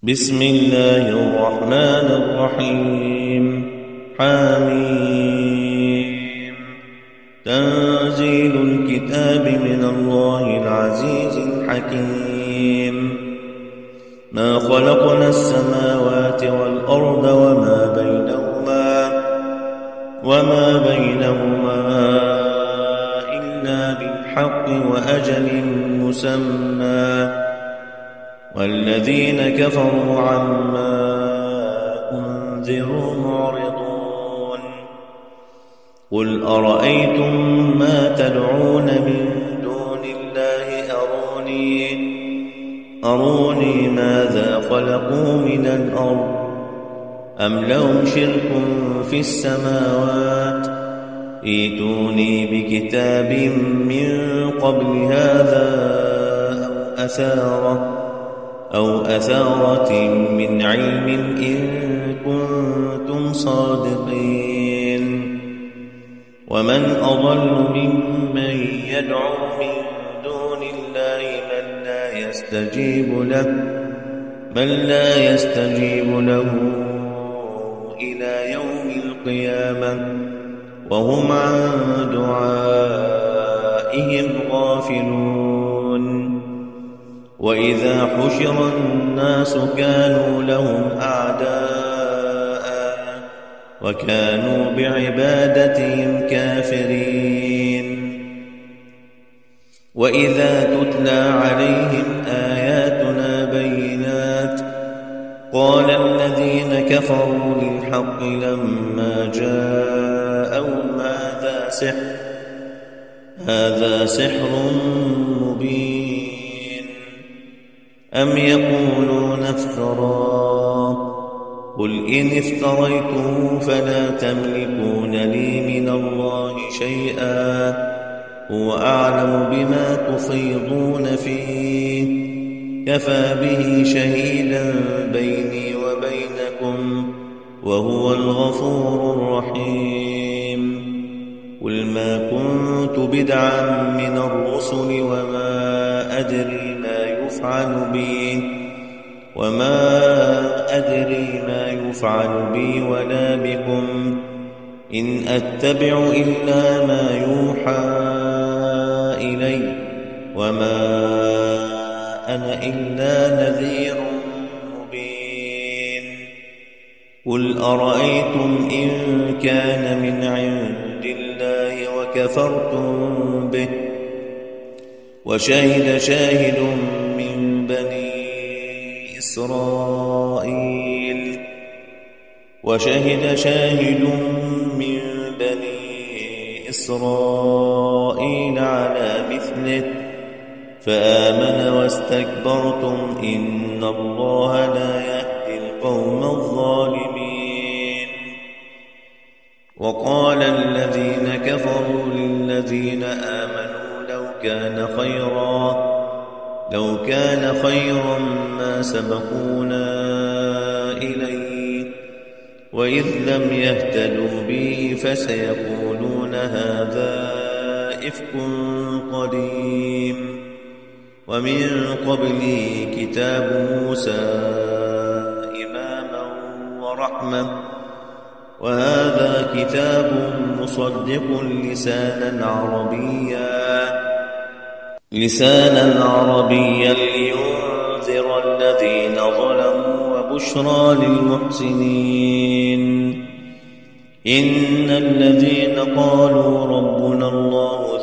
بسم الله الرحمن الرحيم حميم تنزيل الكتاب من الله العزيز الحكيم ما خلقنا السماوات والأرض وما بينهما إلا بالحق وأجل مسمى والذين كفروا عما أنذروا معرضون قل أرأيتم ما تدعون من دون الله أروني ماذا خلقوا من الأرض أم لهم شرك في السماوات ائتوني بكتاب من قبل هذا أو أثارة من علم إن كنتم صادقين ومن أضل ممن يدعو من دون الله من لا يستجيب له إلى يوم القيامة وهم عن دعائهم غافلون وإذا حشر الناس كانوا لهم أعداء وكانوا بعبادتهم كافرين وإذا تتلى عليهم آياتنا بينات قال الذين كفروا للحق لما جاءهم هذا سحر مبين أم يقولون افتراه قل إن افتريته فلا تملكون لي من الله شيئا هو أعلم بما تفيضون فيه كفى به شهيدا بيني وبينكم وهو الغفور الرحيم قل ما كنت بدعا من الرسل وما أدري ما يفعل بي ولا بكم إن أتبع إلا ما يوحى إلي وما أنا إلا نذير مبين قل أرأيتم إن كان من عند الله وكفرتم به وشهد شاهد من بني إسرائيل على مثله فآمن واستكبرتم إن الله لا يهدي القوم الظالمين وقال الذين كفروا للذين آمنوا لو كان خيرا ما سبقونا إليه وإذ لم يهتدوا به فسيقولون هذا إفك قديم ومن قبله كتاب موسى إماما ورحمة وهذا كتاب مصدق لسانا عربيا لينذر الذين ظلموا وبشرى للمحسنين إن الذين قالوا ربنا الله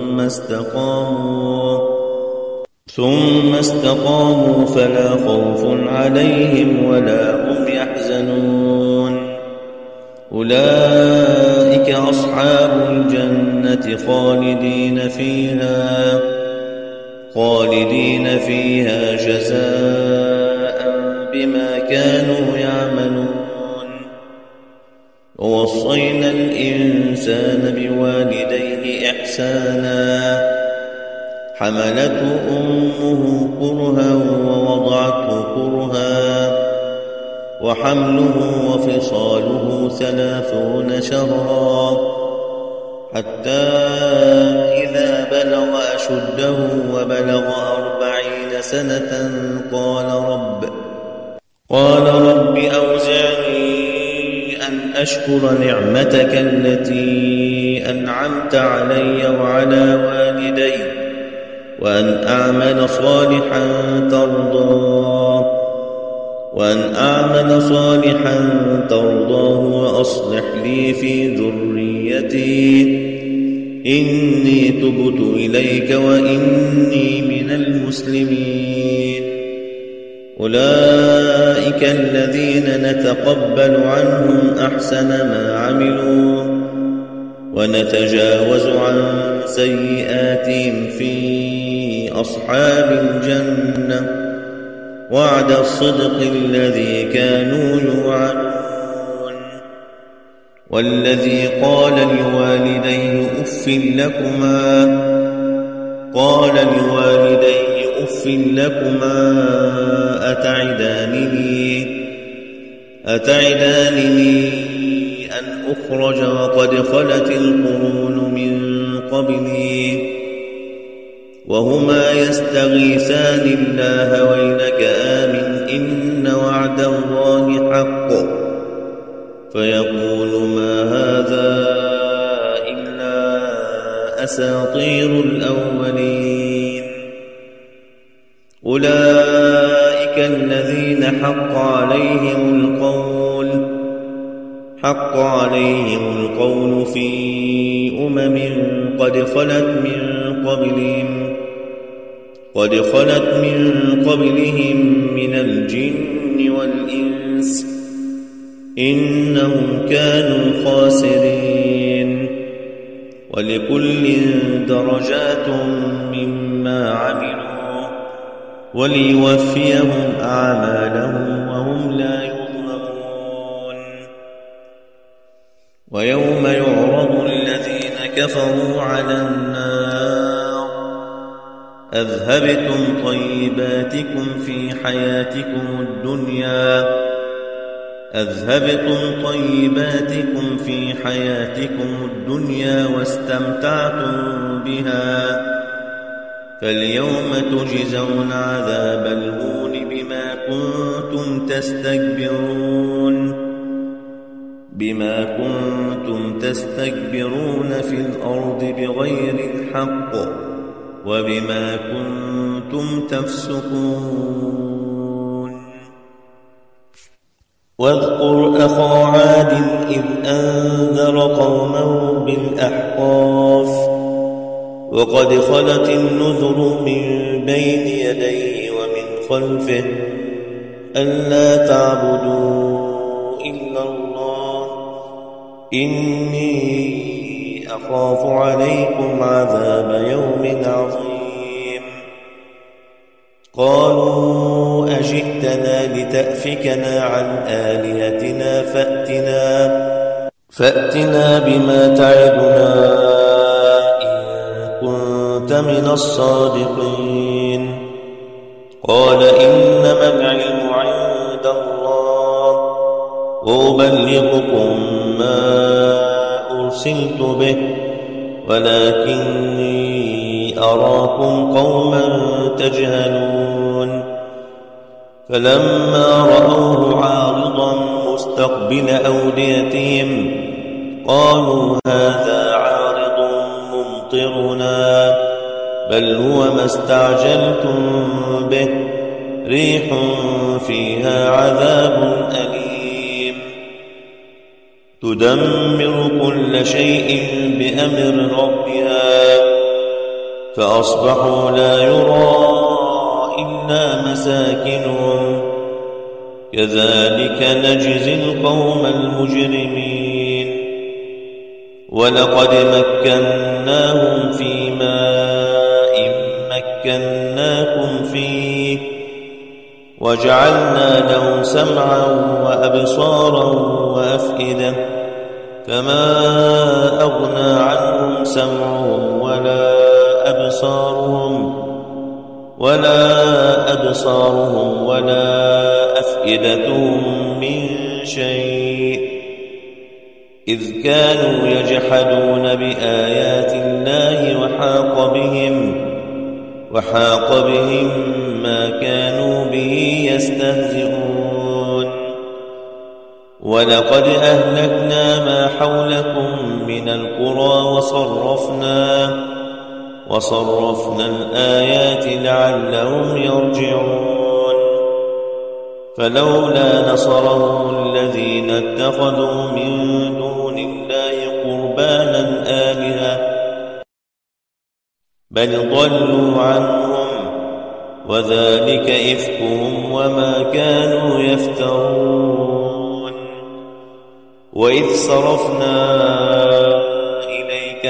ثم استقاموا فلا خوف عليهم ولا هم يحزنون أولئك أصحاب الجنة خالدين فيها جزاء بما كانوا يعملون ووصينا الإنسان بوالديه إحسانا حملته أمه كرها ووضعته كرها وحمله وفصاله 30 شهرا حتى إذا بلغ أشده وبلغ 40 سنة قال رب أوزعني أن أشكر نعمتك التي أنعمت علي وعلى والدي وأن أعمل صالحا ترضاه وأصلح لي في ذريتي إني تبت إليك وإني من المسلمين. أولئك الذين نتقبل عنهم أحسن ما عملوا ونتجاوز عن سيئاتهم في أصحاب الجنة وعد الصدق الذي كانوا يوعدون. والذي قال لوالديه أف لكما أتعدانني أن أخرج وقد خلت القرون من قبلي وهما يستغيثان الله ويلك آمن إن وعد الله حق فيقول ما هذا إلا أساطير الأولين. أولئك الذين حق عليهم القول في أمم قد خلت من قبلهم من الجن والإنس إنهم كانوا خاسرين. ولكل درجات مما عملوا وليوفيهم أعمالهم وهم لا يظلمون. ويوم يعرض الذين كفروا على النار أذهبتم طيباتكم في حياتكم الدنيا واستمتعتم بها فاليوم تجزون عذاب الهون بما كنتم تستكبرون في الأرض بغير الحق وبما كنتم تفسقون. واذكر أخا عاد إذ أنذر قومه بالأحقاف وقد خلت النذر من بين يديه ومن خلفه ألا تعبدوا إلا الله إني أخاف عليكم عذاب يوم عظيم. قالوا أجئتنا لتأفكنا عن آلهتنا فأتنا بما تعدنا إن كنت من الصادقين. قال إنما العلم عند الله وأبلغكم ما أرسلت به ولكني أراكم قوما تجهلون. فلما رأوه عارضا مستقبل أوديتهم قالوا هذا عارض ممطرنا بل هو ما استعجلتم به ريح فيها عذاب أليم تدمر كل شيء بأمر ربها فأصبحوا لا يرى إلا مساكنهم كذلك نجزي القوم المجرمين. ولقد مكناهم في ماء مكناكم فيه وجعلنا لهم سمعا وأبصارا وأفئدة فما أغنى عنهم سمعهم ولا أبصارهم ولا أفئدتهم من شيء إذ كانوا يجحدون بآيات الله وحاق بهم ما كانوا به يستهزئون. ولقد أهلكنا ما حولكم من القرى وصرفنا الآيات لعلهم يرجعون فلولا نصرهم الذين اتخذوا من دون الله قربانا آلهة بل ضلوا عنهم وذلك إفكهم وما كانوا يفترون وإذ صرفنا إليك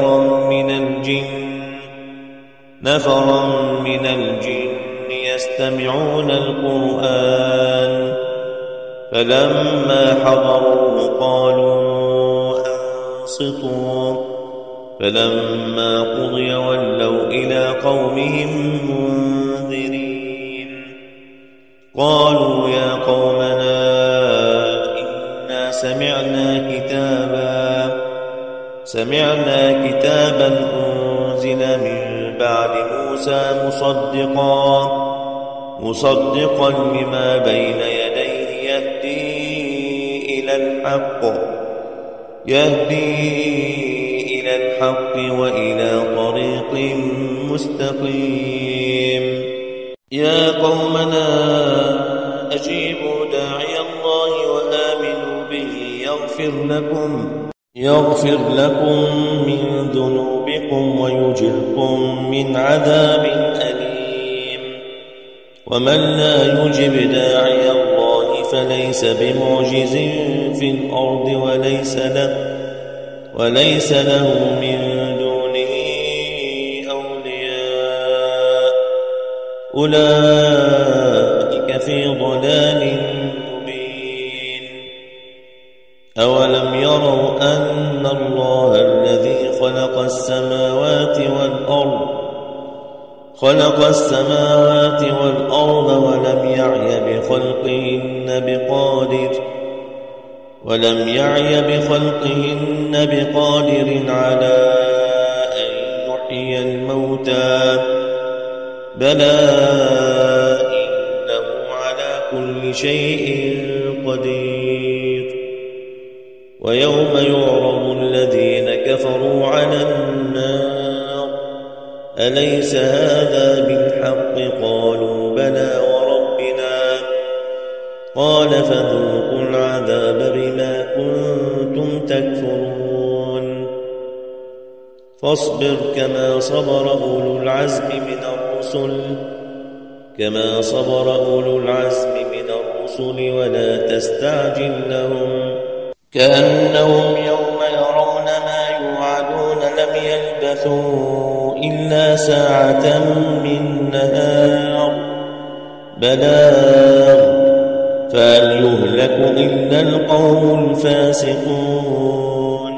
نفرا من الجن يستمعون القرآن فلما حضروه قالوا أنصتوا فلما قضي ولوا إلى قومهم منذرين قالوا يا قومنا إنا سمعنا كتابا أنزل من بعد موسى مصدقا لما بين يديه يهدي إلى الحق وإلى طريق مستقيم يا قومنا أجيبوا داعي الله وآمنوا به يغفر لكم من ذنوبكم ويجركم من عذاب أليم ومن لا يجب داعي الله فليس بمعجز في الأرض وليس له من دونه أولياء أولئك في ضلال مبين أولم يروا أن الله الذي خلق السماوات والأرض ولم يعي بخلقهن بقادر على أن يحيي الموتى بلى إنه على كل شيء قدير ويوم يعرض الذين كفروا على النار أليس هذا بالحق قالوا بلى وربنا قال فذوقوا العذاب بما كنتم تكفرون فاصبر كما صبر أولو العزم من الرسل ولا تستعجل لهم كأنهم يوم يرون ما يوعدون لم يلبثوا إلا ساعة من نهار بلاغ فهل يهلك إلا القوم الفاسقون